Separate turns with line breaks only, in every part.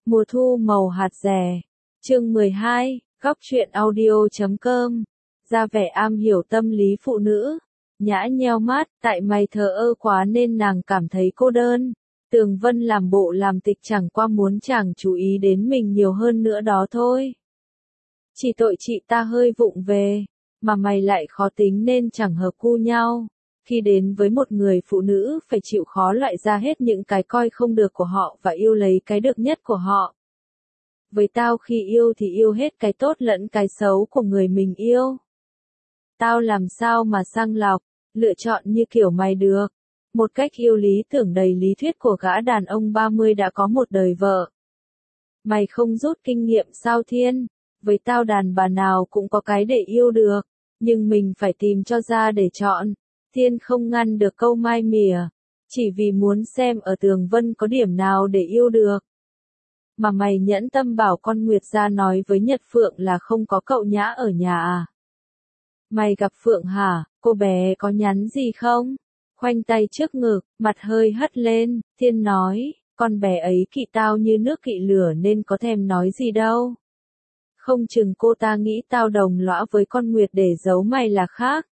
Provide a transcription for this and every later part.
Mùa thu màu hạt rẻ. Chương 12, góc truyện audio.com. Ra vẻ am hiểu tâm lý phụ nữ. Nhã nheo mắt, tại mày thờ ơ quá nên nàng cảm thấy cô đơn. Tường Vân làm bộ làm tịch chẳng qua muốn chàng chú ý đến mình nhiều hơn nữa đó thôi. Chỉ tội chị ta hơi vụng về, mà mày lại khó tính nên chẳng hợp gu nhau. Khi đến với một người phụ nữ phải chịu khó loại ra hết những cái coi không được của họ và yêu lấy cái được nhất của họ. Với tao khi yêu thì yêu hết cái tốt lẫn cái xấu của người mình yêu. Tao làm sao mà sang lọc, lựa chọn như kiểu mày được. Một cách yêu lý tưởng đầy lý thuyết của gã đàn ông 30 đã có một đời vợ. Mày không rút kinh nghiệm sao Thiên? Với tao đàn bà nào cũng có cái để yêu được, nhưng mình phải tìm cho ra để chọn. Thiên không ngăn được câu mai mỉa, chỉ vì muốn xem ở Tường Vân có điểm nào để yêu được. Mà mày nhẫn tâm bảo con Nguyệt ra nói với Nhật Phượng là không có cậu Nhã ở nhà à? Mày gặp Phượng hả? Cô bé có nhắn gì không? Khoanh tay trước ngực, mặt hơi hất lên, Thiên nói, con bé ấy kỵ tao như nước kỵ lửa nên có thèm nói gì đâu. Không chừng cô ta nghĩ tao đồng lõa với con Nguyệt để giấu mày là khác.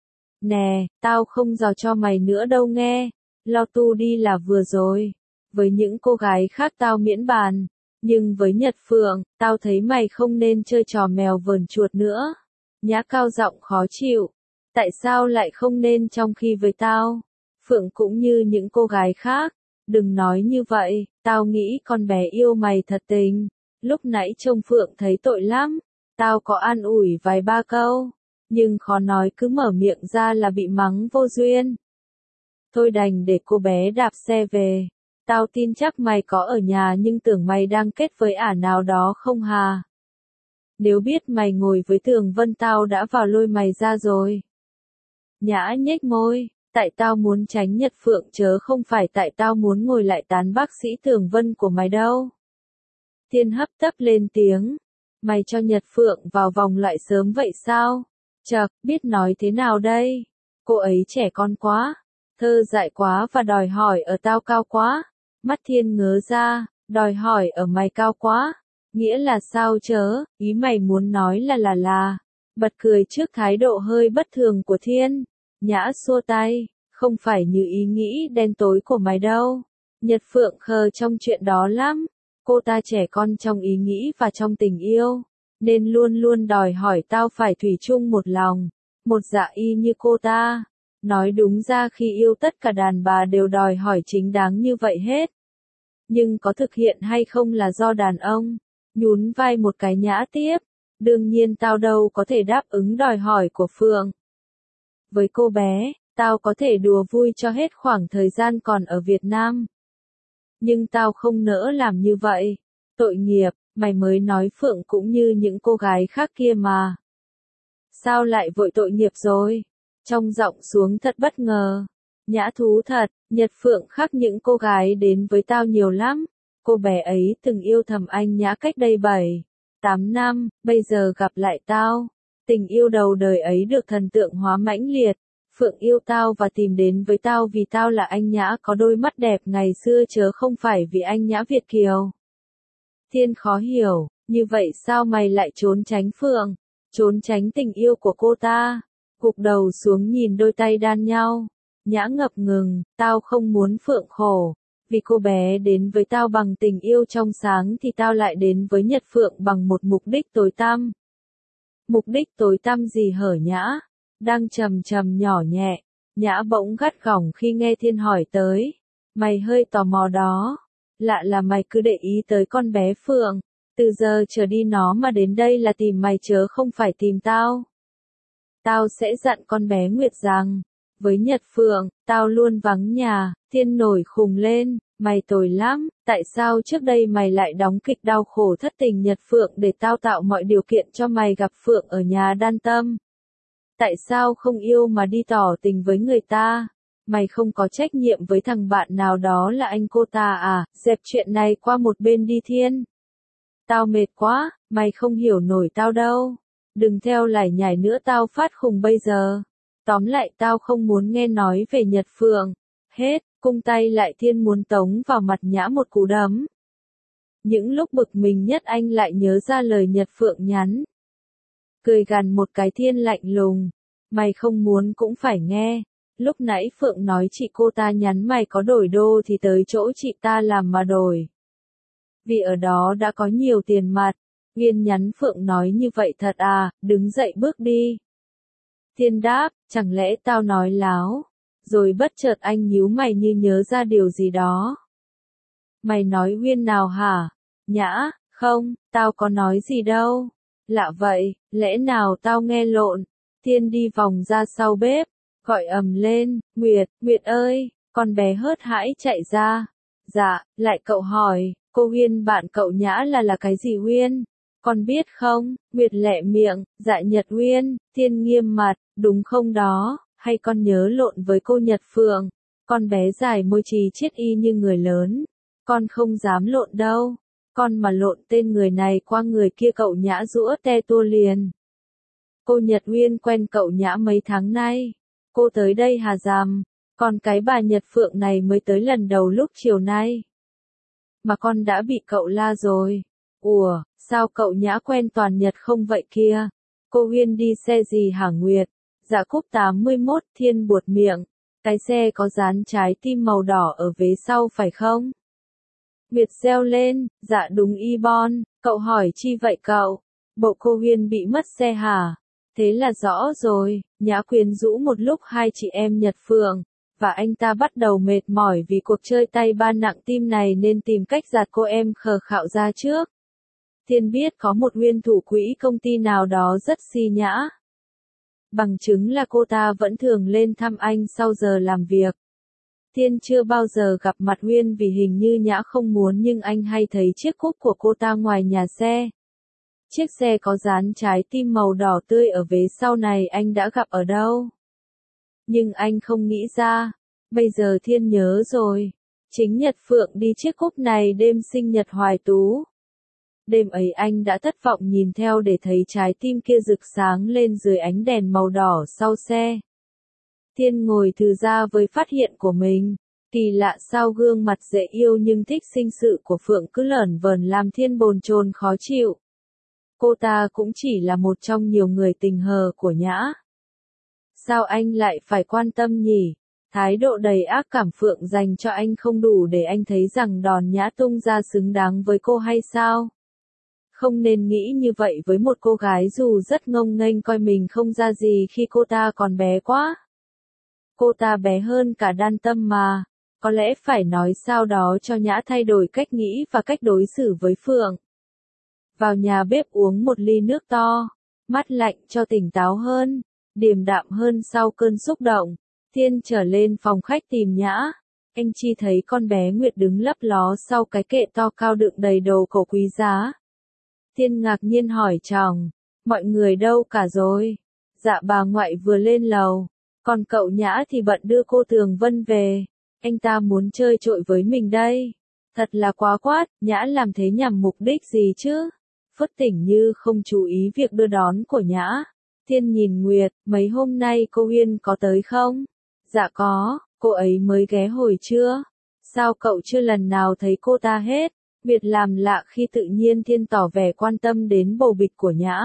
Nè, tao không dò cho mày nữa đâu nghe, lo tu đi là vừa rồi. Với những cô gái khác tao miễn bàn, nhưng với Nhật Phượng, tao thấy mày không nên chơi trò mèo vờn chuột nữa. Nhã cao giọng khó chịu. Tại sao lại không nên trong khi với tao? Phượng cũng như những cô gái khác. Đừng nói như vậy, tao nghĩ con bé yêu mày thật tình. Lúc nãy trông Phượng thấy tội lắm. Tao có an ủi vài ba câu, nhưng khó nói cứ mở miệng ra là bị mắng vô duyên. Thôi đành để cô bé đạp xe về. Tao tin chắc mày có ở nhà nhưng tưởng mày đang kết với ả nào đó không hà? Nếu biết mày ngồi với Tường Vân tao đã vào lôi mày ra rồi. Nhã nhếch môi, tại tao muốn tránh Nhật Phượng chớ không phải tại tao muốn ngồi lại tán bác sĩ Tường Vân của mày đâu. Thiên hấp tấp lên tiếng, mày cho Nhật Phượng vào vòng loại sớm vậy sao? Chậc, biết nói thế nào đây? Cô ấy trẻ con quá, thơ dại quá và đòi hỏi ở tao cao quá. Mắt Thiên ngớ ra, đòi hỏi ở mày cao quá. Nghĩa là sao chớ, ý mày muốn nói là. Bật cười trước thái độ hơi bất thường của Thiên. Nhã xua tay, không phải như ý nghĩ đen tối của mày đâu. Nhật Phượng khờ trong chuyện đó lắm. Cô ta trẻ con trong ý nghĩ và trong tình yêu, nên luôn luôn đòi hỏi tao phải thủy chung một lòng, một dạ y như cô ta. Nói đúng ra khi yêu tất cả đàn bà đều đòi hỏi chính đáng như vậy hết. Nhưng có thực hiện hay không là do đàn ông. Nhún vai một cái Nhã tiếp. Đương nhiên tao đâu có thể đáp ứng đòi hỏi của Phượng. Với cô bé, tao có thể đùa vui cho hết khoảng thời gian còn ở Việt Nam. Nhưng tao không nỡ làm như vậy. Tội nghiệp, mày mới nói Phượng cũng như những cô gái khác kia mà. Sao lại vội tội nghiệp rồi? Trong giọng xuống thật bất ngờ. Nhã thú thật, Nhật Phượng khác những cô gái đến với tao nhiều lắm. Cô bé ấy từng yêu thầm anh Nhã cách đây 7-8 năm, bây giờ gặp lại tao. Tình yêu đầu đời ấy được thần tượng hóa mãnh liệt. Phượng yêu tao và tìm đến với tao vì tao là anh Nhã có đôi mắt đẹp ngày xưa chớ không phải vì anh Nhã Việt kiều. Thiên khó hiểu, như vậy sao mày lại trốn tránh Phượng? Trốn tránh tình yêu của cô ta? Gục đầu xuống nhìn đôi tay đan nhau. Nhã ngập ngừng, tao không muốn Phượng khổ. Vì cô bé đến với tao bằng tình yêu trong sáng thì tao lại đến với Nhật Phượng bằng một mục đích tối tăm. Mục đích tối tăm gì hở Nhã? Đang trầm trầm nhỏ nhẹ. Nhã bỗng gắt gỏng khi nghe Thiên hỏi tới. Mày hơi tò mò đó. Lạ là mày cứ để ý tới con bé Phượng. Từ giờ trở đi nó mà đến đây là tìm mày chớ không phải tìm tao. Tao sẽ dặn con bé Nguyệt rằng, với Nhật Phượng, tao luôn vắng nhà. Thiên nổi khùng lên, mày tồi lắm, tại sao trước đây mày lại đóng kịch đau khổ thất tình Nhật Phượng để tao tạo mọi điều kiện cho mày gặp Phượng ở nhà Đan Tâm? Tại sao không yêu mà đi tỏ tình với người ta? Mày không có trách nhiệm với thằng bạn nào đó là anh cô ta à? Dẹp chuyện này qua một bên đi Thiên. Tao mệt quá, mày không hiểu nổi tao đâu. Đừng theo lải nhải nữa tao phát khùng bây giờ. Tóm lại tao không muốn nghe nói về Nhật Phượng. Hết, cung tay lại Thiên muốn tống vào mặt Nhã một cú đấm. Những lúc bực mình nhất anh lại nhớ ra lời Nhật Phượng nhắn. Cười gằn một cái Thiên lạnh lùng. Mày không muốn cũng phải nghe. Lúc nãy Phượng nói chị cô ta nhắn mày có đổi đô thì tới chỗ chị ta làm mà đổi. Vì ở đó đã có nhiều tiền mặt. Uyên nhắn Phượng nói như vậy thật à, đứng dậy bước đi. Thiên đáp, chẳng lẽ tao nói láo. Rồi bất chợt anh nhíu mày như nhớ ra điều gì đó. Mày nói Uyên nào hả? Nhã, không, tao có nói gì đâu. Lạ vậy, lẽ nào tao nghe lộn? Thiên đi vòng ra sau bếp, gọi ầm lên, Nguyệt, Nguyệt ơi, con bé hớt hãi chạy ra. Dạ, lại cậu hỏi, cô Uyên bạn cậu Nhã là cái gì Uyên? Con biết không? Nguyệt lẹ miệng, dạ Nhật Uyên. Thiên nghiêm mặt, đúng không đó, hay con nhớ lộn với cô Nhật Phượng? Con bé dài môi trí chết y như người lớn. Con không dám lộn đâu. Con mà lộn tên người này qua người kia cậu Nhã giũa te tua liền. Cô Nhật Uyên quen cậu Nhã mấy tháng nay. Cô tới đây hà dàm, còn cái bà Nhật Phượng này mới tới lần đầu lúc chiều nay. Mà con đã bị cậu la rồi. Ủa, sao cậu Nhã quen toàn Nhật không vậy kia? Cô Uyên đi xe gì hả Nguyệt? Dạ Cúp 81, Thiên buột miệng. Cái xe có dán trái tim màu đỏ ở vế sau phải không? Nguyệt reo lên, dạ đúng y bon, cậu hỏi chi vậy cậu? Bộ cô Uyên bị mất xe hả? Thế là rõ rồi, Nhã quyến rũ một lúc hai chị em Nhật Phượng, và anh ta bắt đầu mệt mỏi vì cuộc chơi tay ba nặng tim này nên tìm cách gạt cô em khờ khạo ra trước. Thiên biết có một nguyên thủ quỹ công ty nào đó rất si nhã. Bằng chứng là cô ta vẫn thường lên thăm anh sau giờ làm việc. Thiên chưa bao giờ gặp mặt Uyên vì hình như Nhã không muốn nhưng anh hay thấy chiếc cúp của cô ta ngoài nhà xe. Chiếc xe có dán trái tim màu đỏ tươi ở vế sau này anh đã gặp ở đâu? Nhưng anh không nghĩ ra. Bây giờ Thiên nhớ rồi. Chính Nhật Phượng đi chiếc cúp này đêm sinh nhật Hoài Tú. Đêm ấy anh đã thất vọng nhìn theo để thấy trái tim kia rực sáng lên dưới ánh đèn màu đỏ sau xe. Thiên ngồi thừ ra với phát hiện của mình. Kỳ lạ sao gương mặt dễ yêu nhưng thích sinh sự của Phượng cứ lởn vởn làm Thiên bồn chồn khó chịu. Cô ta cũng chỉ là một trong nhiều người tình hờ của Nhã. Sao anh lại phải quan tâm nhỉ? Thái độ đầy ác cảm Phượng dành cho anh không đủ để anh thấy rằng đòn Nhã tung ra xứng đáng với cô hay sao? Không nên nghĩ như vậy với một cô gái dù rất ngông nghênh coi mình không ra gì khi cô ta còn bé quá. Cô ta bé hơn cả Đan Tâm mà. Có lẽ phải nói sao đó cho Nhã thay đổi cách nghĩ và cách đối xử với Phượng. Vào nhà bếp uống một ly nước to, mát lạnh cho tỉnh táo hơn, điềm đạm hơn sau cơn xúc động. Thiên trở lên phòng khách tìm Nhã. Anh Chi thấy con bé Nguyệt đứng lấp ló sau cái kệ to cao đựng đầy đồ cổ quý giá. Thiên ngạc nhiên hỏi chồng, mọi người đâu cả rồi? Dạ bà ngoại vừa lên lầu, còn cậu Nhã thì bận đưa cô Tường Vân về. Anh ta muốn chơi trội với mình đây. Thật là quá quát, Nhã làm thế nhằm mục đích gì chứ? Phất tỉnh như không chú ý việc đưa đón của Nhã. Thiên nhìn Nguyệt, mấy hôm nay cô Uyên có tới không? Dạ có, cô ấy mới ghé hồi trưa. Sao cậu chưa lần nào thấy cô ta hết? Nguyệt làm lạ khi tự nhiên Thiên tỏ vẻ quan tâm đến bầu bịch của Nhã.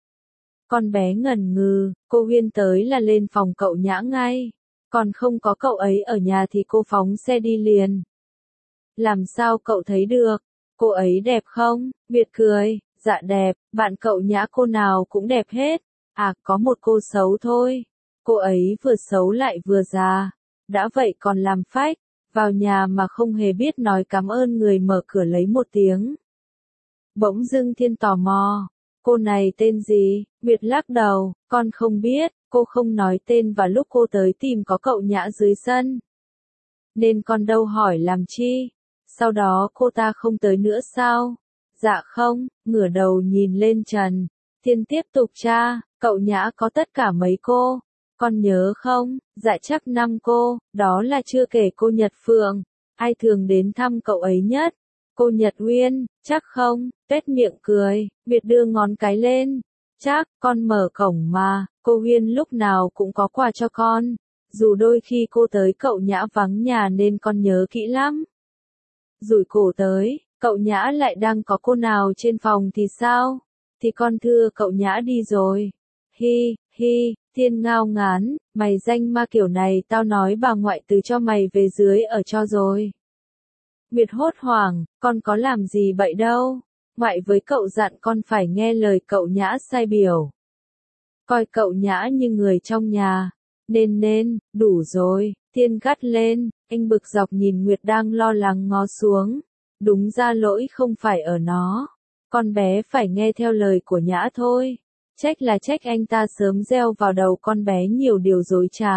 Con bé ngần ngừ, cô Uyên tới là lên phòng cậu Nhã ngay. Còn không có cậu ấy ở nhà thì cô phóng xe đi liền. Làm sao cậu thấy được? Cô ấy đẹp không? Nguyệt cười, dạ đẹp, bạn cậu Nhã cô nào cũng đẹp hết. À, có một cô xấu thôi. Cô ấy vừa xấu lại vừa già. Đã vậy còn làm phách, vào nhà mà không hề biết nói cảm ơn người mở cửa lấy một tiếng. Bỗng dưng Thiên tò mò. Cô này tên gì? Nguyệt lắc đầu, con không biết, cô không nói tên và lúc cô tới tìm có cậu Nhã dưới sân. Nên con đâu hỏi làm chi? Sau đó cô ta không tới nữa sao? Dạ không, ngửa đầu nhìn lên trần. Thiên tiếp tục tra, cậu Nhã có tất cả mấy cô? Con nhớ không? Dạ chắc 5 cô, đó là chưa kể cô Nhật Phượng. Ai thường đến thăm cậu ấy nhất? Cô Nhật Uyên, chắc không? Tuét miệng cười, Việt đưa ngón cái lên. Chắc, con mở cổng mà, cô Uyên lúc nào cũng có quà cho con. Dù đôi khi cô tới cậu Nhã vắng nhà nên con nhớ kỹ lắm. Rủi cổ tới, Cậu Nhã lại đang có cô nào trên phòng thì sao? Thì con thưa cậu Nhã đi rồi. Hi, hi, Thiên ngao ngán, mày danh ma kiểu này tao nói bà ngoại từ cho mày về dưới ở cho rồi. Nguyệt hốt hoảng, con có làm gì bậy đâu. Ngoại với cậu dặn con phải nghe lời cậu Nhã sai biểu. Coi cậu Nhã như người trong nhà. Nên, đủ rồi, Thiên gắt lên, anh bực dọc nhìn Nguyệt đang lo lắng ngó xuống. Đúng ra lỗi không phải ở nó. Con bé phải nghe theo lời của Nhã thôi. Trách là trách anh ta sớm gieo vào đầu con bé nhiều điều dối trá.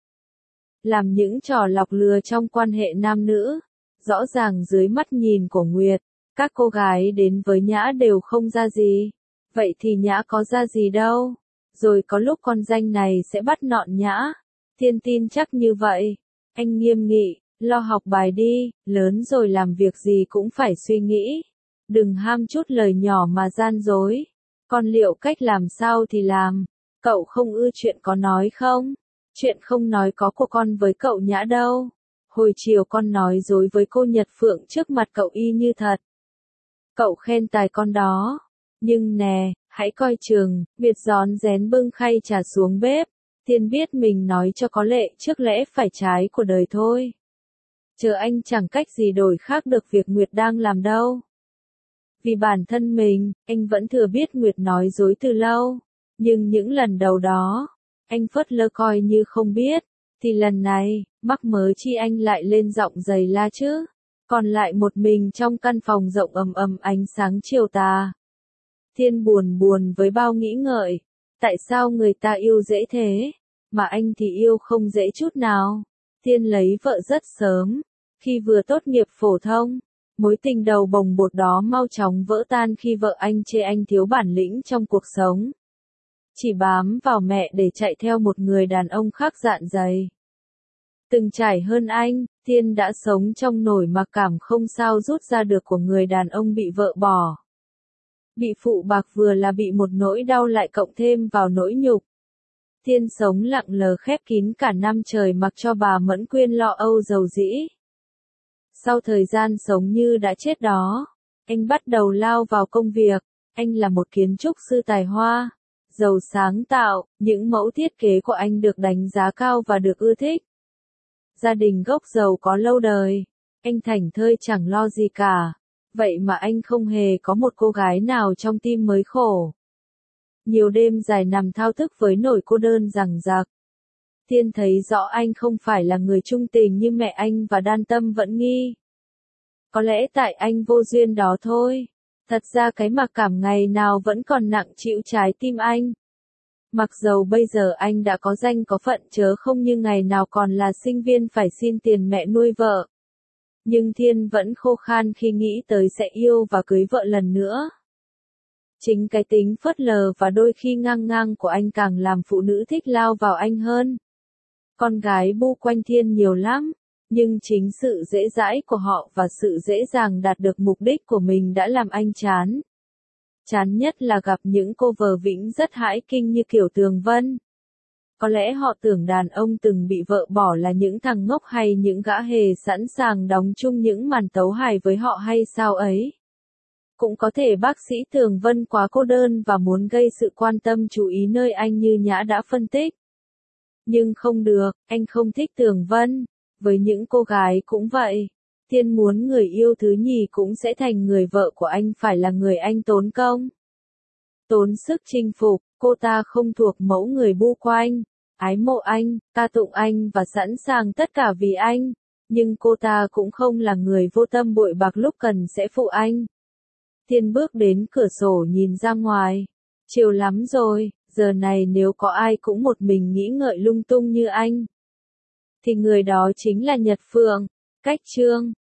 Làm những trò lọc lừa trong quan hệ nam nữ. Rõ ràng dưới mắt nhìn của Nguyệt, các cô gái đến với Nhã đều không ra gì. Vậy thì Nhã có ra gì đâu. Rồi có lúc con danh này sẽ bắt nọn Nhã. Thiên tin chắc như vậy. Anh nghiêm nghị, lo học bài đi, lớn rồi làm việc gì cũng phải suy nghĩ. Đừng ham chút lời nhỏ mà gian dối. Con liệu cách làm sao thì làm. Cậu không ưa chuyện có nói không? Chuyện không nói có của con với cậu Nhã đâu. Hồi chiều con nói dối với cô Nhật Phượng trước mặt cậu y như thật. Cậu khen tài con đó. Nhưng nè, hãy coi chừng, Việt rón rén bưng khay trà xuống bếp. Thiên biết mình nói cho có lệ trước lẽ phải trái của đời thôi. Chờ anh chẳng cách gì đổi khác được việc Nguyệt đang làm đâu. Vì bản thân mình, anh vẫn thừa biết Nguyệt nói dối từ lâu. Nhưng những lần đầu đó, anh phớt lơ coi như không biết. Thì lần này, mắc mớ chi anh lại lên giọng dày la chứ. Còn lại một mình trong căn phòng rộng ầm ánh sáng chiều tà. Thiên buồn với bao nghĩ ngợi. Tại sao người ta yêu dễ thế, mà anh thì yêu không dễ chút nào. Thiên lấy vợ rất sớm, khi vừa tốt nghiệp phổ thông. Mối tình đầu bồng bột đó mau chóng vỡ tan khi vợ anh chê anh thiếu bản lĩnh trong cuộc sống. Chỉ bám vào mẹ để chạy theo một người đàn ông khác dạn dày. Từng trải hơn anh, Thiên đã sống trong nỗi mặc cảm không sao rút ra được của người đàn ông bị vợ bỏ. Bị phụ bạc vừa là bị một nỗi đau lại cộng thêm vào nỗi nhục. Thiên sống lặng lờ khép kín cả năm trời mặc cho bà Mẫn Quyên lo âu dầu dĩ. Sau thời gian sống như đã chết đó, anh bắt đầu lao vào công việc. Anh là một kiến trúc sư tài hoa, giàu sáng tạo, những mẫu thiết kế của anh được đánh giá cao và được ưa thích. Gia đình gốc giàu có lâu đời, anh thảnh thơi chẳng lo gì cả. Vậy mà anh không hề có một cô gái nào trong tim mới khổ. Nhiều đêm dài nằm thao thức với nỗi cô đơn rằng rạc. Thiên thấy rõ anh không phải là người trung tình như mẹ anh và Đan Tâm vẫn nghi. Có lẽ tại anh vô duyên đó thôi. Thật ra cái mặc cảm ngày nào vẫn còn nặng trĩu trái tim anh. Mặc dầu bây giờ anh đã có danh có phận chớ không như ngày nào còn là sinh viên phải xin tiền mẹ nuôi vợ. Nhưng Thiên vẫn khô khan khi nghĩ tới sẽ yêu và cưới vợ lần nữa. Chính cái tính phớt lờ và đôi khi ngang ngang của anh càng làm phụ nữ thích lao vào anh hơn. Con gái bu quanh Thiên nhiều lắm, nhưng chính sự dễ dãi của họ và sự dễ dàng đạt được mục đích của mình đã làm anh chán. Chán nhất là gặp những cô vợ vĩnh rất hãi kinh như kiểu Tường Vân. Có lẽ họ tưởng đàn ông từng bị vợ bỏ là những thằng ngốc hay những gã hề sẵn sàng đóng chung những màn tấu hài với họ hay sao ấy. Cũng có thể bác sĩ Tường Vân quá cô đơn và muốn gây sự quan tâm chú ý nơi anh như Nhã đã phân tích. Nhưng không được, anh không thích Tường Vân. Với những cô gái cũng vậy. Thiên muốn người yêu thứ nhì cũng sẽ thành người vợ của anh phải là người anh tốn công. Tốn sức chinh phục, cô ta không thuộc mẫu người bu quanh, ái mộ anh, ca tụng anh và sẵn sàng tất cả vì anh. Nhưng cô ta cũng không là người vô tâm bội bạc lúc cần sẽ phụ anh. Thiên bước đến cửa sổ nhìn ra ngoài. Chiều lắm rồi, giờ này nếu có ai cũng một mình nghĩ ngợi lung tung như anh, thì người đó chính là Nhật Phượng. Cách chương